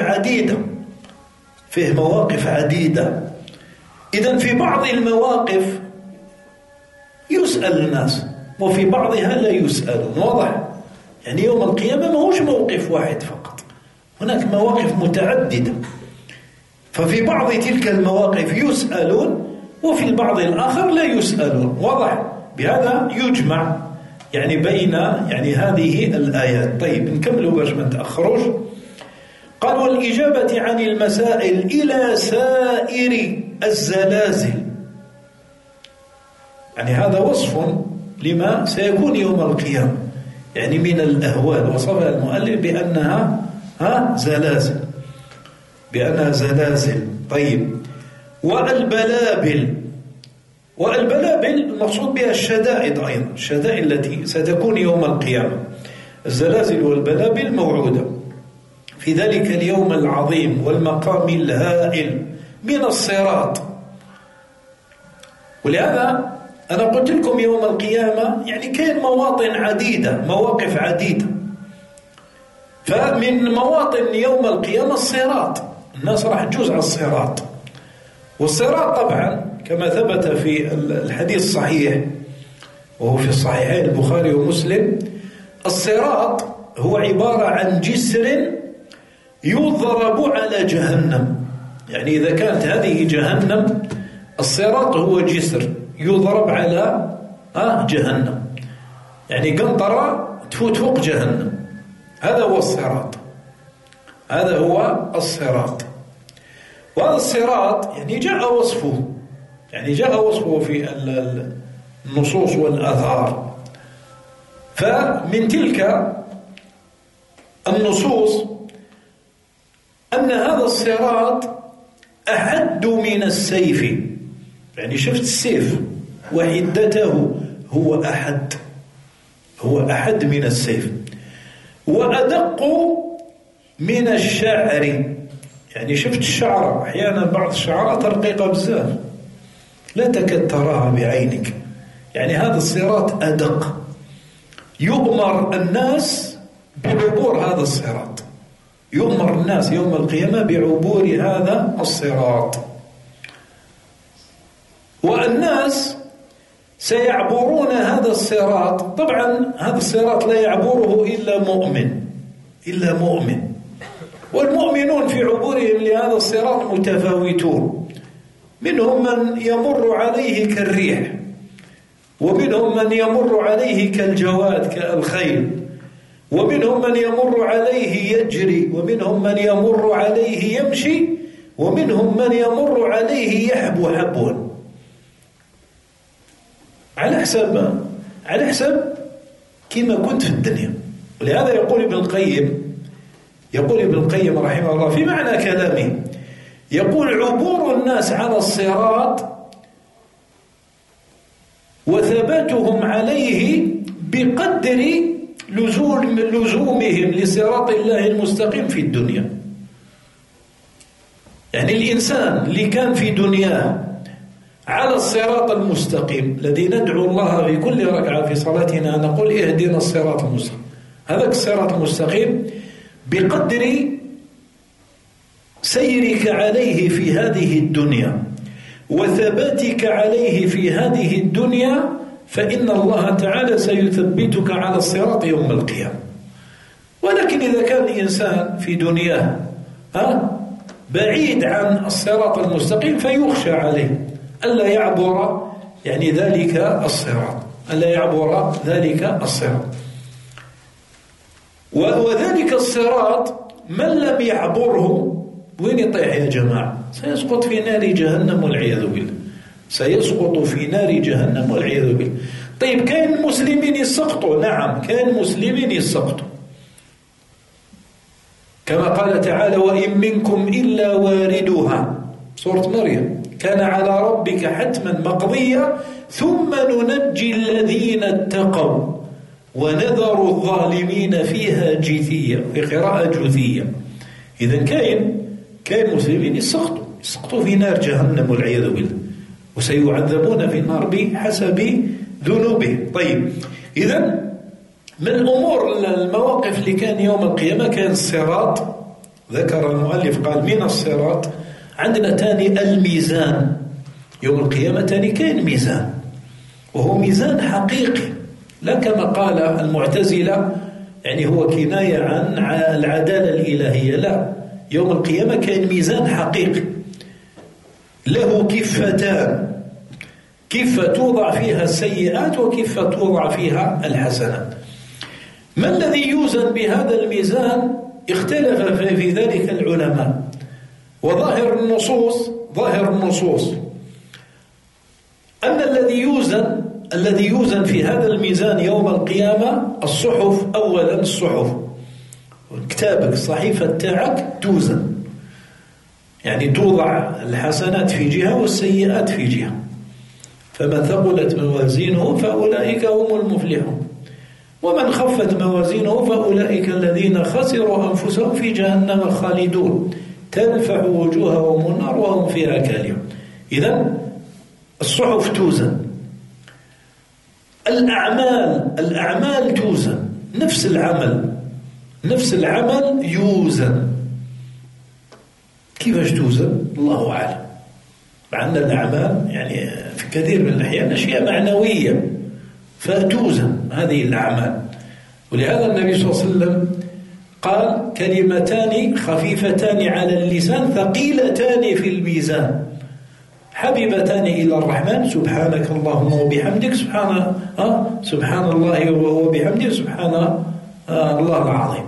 عديدة، إذن في بعض المواقف يسأل الناس وفي بعضها لا يسألون. واضح؟ يعني يوم القيامة ما هوش موقف واحد فقط، هناك مواقف متعددة، ففي بعض تلك المواقف يسألون وفي البعض الآخر لا يسألون. واضح؟ بهذا يجمع يعني بين يعني هذه الآيات. طيب نكملوا باش ما نتأخروش. قال: والإجابة عن المسائل إلى سائر الزلازل، يعني هذا وصف لما سيكون يوم القيامة، يعني من الأهوال. وصفها المؤلف بأنها زلازل. طيب، والبلابل المقصود بها الشدائد أيضا، الشدائد التي ستكون يوم القيامة. الزلازل والبلابل موعودة في ذلك اليوم العظيم والمقام الهائل من الصراط. ولهذا أنا قلت لكم يوم القيامة يعني كاين مواقف عديدة. فمن مواطن يوم القيامة الصراط، الناس راح تجوز على الصراط. والصراط طبعا كما ثبت في الحديث الصحيح وهو في الصحيحين البخاري ومسلم، الصراط هو عبارة عن جسر يضرب على جهنم. يعني إذا كانت هذه جهنم، الصراط هو جسر يضرب على جهنم، يعني قنطرة تفوت فوق جهنم. هذا هو الصراط، هذا هو الصراط. وهذا الصراط يعني جاء وصفه في النصوص والآثار. فمن تلك النصوص أن هذا الصراط أحد من السيف، يعني شفت السيف وحدته، هو أحد من السيف، وأدق من الشعر، يعني شفت الشعر أحيانا بعض الشعرات رقيقة بزاف لا تكاد تراها بعينك، يعني هذا الصراط أدق. يؤمر الناس بعبور هذا الصراط، يؤمر الناس يوم القيامة بعبور هذا الصراط، والناس سيعبرون هذا الصراط. طبعا هذا الصراط لا يعبره إلا مؤمن، والمؤمنون في عبورهم لهذا الصراط متفاوتون، منهم من يمر عليه كالريح، ومنهم من يمر عليه كالجواد كالخيل، ومنهم من يمر عليه يجري، ومنهم من يمر عليه يمشي، ومنهم من يمر عليه يحبو حبوا، على حسب كما كنت في الدنيا. ولهذا يقول ابن القيم رحمه الله في معنى كلامه، يقول: عبور الناس على الصراط وثباتهم عليه بقدر لزومهم لصراط الله المستقيم في الدنيا. يعني الإنسان اللي كان في دنياه على الصراط المستقيم الذي ندعو الله في كل ركعة في صلاتنا نقول: اهدنا الصراط المستقيم. هذا الصراط المستقيم بقدر سيرك عليه في هذه الدنيا وثباتك عليه في هذه الدنيا، فإن الله تعالى سيثبتك على الصراط يوم القيامة. ولكن إذا كان الإنسان في دنياه بعيد عن الصراط المستقيم فيخشى عليه ألا يعبر يعني ذلك الصراط، وذلك الصراط من لم يعبره وين يطيح يا جماعة؟ سيسقط في نار جهنم والعياذ بالله، سيسقط في نار جهنم والعياذ بالله. طيب كان مسلمين يسقطوا؟ نعم كان مسلمين يسقطوا، كما قال تعالى: وإن منكم إلا واردها، سورة مريم، كان على ربك حتما مقضيا ثم ننجي الذين اتقوا ونذر الظالمين فيها جثيا، في قراءة جثيا. إذا كان مسلمين يسقطوا في نار جهنم والعياذ بالله، وسيعذبون في النار بحسب ذنوبهم. طيب إذا من الأمور المواقف اللي كان يوم القيامة كان الصراط، ذكر المؤلف قال: من الصراط. عندنا تاني الميزان، يوم القيامة تاني كان ميزان، وهو ميزان حقيقي، لا كما قال المعتزلة يعني هو كناية عن العدالة الإلهية، لا، يوم القيامة كان ميزان حقيقي له كفتان، كفة توضع فيها السيئات وكفة توضع فيها الحسنات. ما الذي يوزن بهذا الميزان؟ اختلف في ذلك العلماء، وظاهر النصوص أن الذي يوزن في هذا الميزان يوم القيامة الصحف. أولا الصحف، كتابك الصحيفة تاعك توزن، يعني توضع الحسنات في جهة والسيئات في جهة، فمن ثقلت موازينه فأولئك هم المفلحون، ومن خفت موازينه فأولئك الذين خسروا أنفسهم في جهنم خالدون تنفع وجوههم النار وهم فيها كالحون. إذن الصحف توزن، الأعمال توزن، نفس العمل يوزن. كيفاش توزن؟ الله أعلم. مع أن الأعمال يعني في كثير من الأحيان أشياء معنوية فتوزن هذه الأعمال. ولهذا النبي صلى الله عليه وسلم قال: كلمتان خفيفتان على اللسان ثقيلتان في الميزان. حبيبتان إلى الرحمن سبحانك اللهم وبحمدك سبحان الله وبحمده سبحان الله العظيم.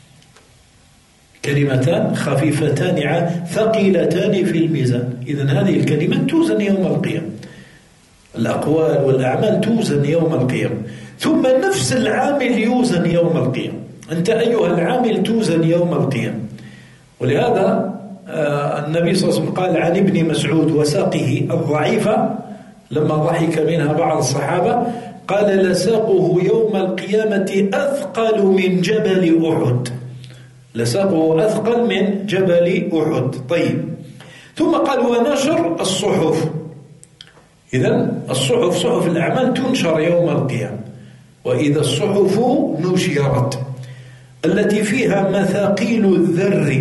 كلمتان خفيفتان ثقيلتان في الميزان. إذن هذه الكلمات توزن يوم القيامة، الأقوال والأعمال توزن يوم القيامة. ثم نفس العامل يوزن يوم القيامة. أنت أيها العامل توزن يوم القيامة. ولهذا النبي صلى الله عليه وسلم قال عن ابن مسعود وساقه الضعيفة لما ضحك منها بعض الصحابة قال لساقه يوم القيامة أثقل من جبل أحد. لساقه أثقل من جبل أحد. طيب، ثم قال ونشر الصحف. إذن الصحف صحف الأعمال تنشر يوم القيامة. وإذا الصحف نشرت التي فيها مثاقيل الذر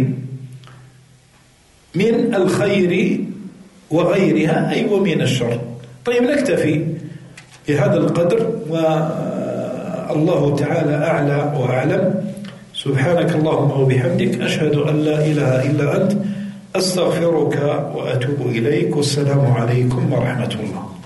من الخير وغيرها أي ومن الشر. طيب، نكتفي بهذا القدر، والله تعالى أعلى وأعلم. سبحانك اللهم وبحمدك أشهد أن لا إله إلا أنت أستغفرك وأتوب إليك. والسلام عليكم ورحمة الله.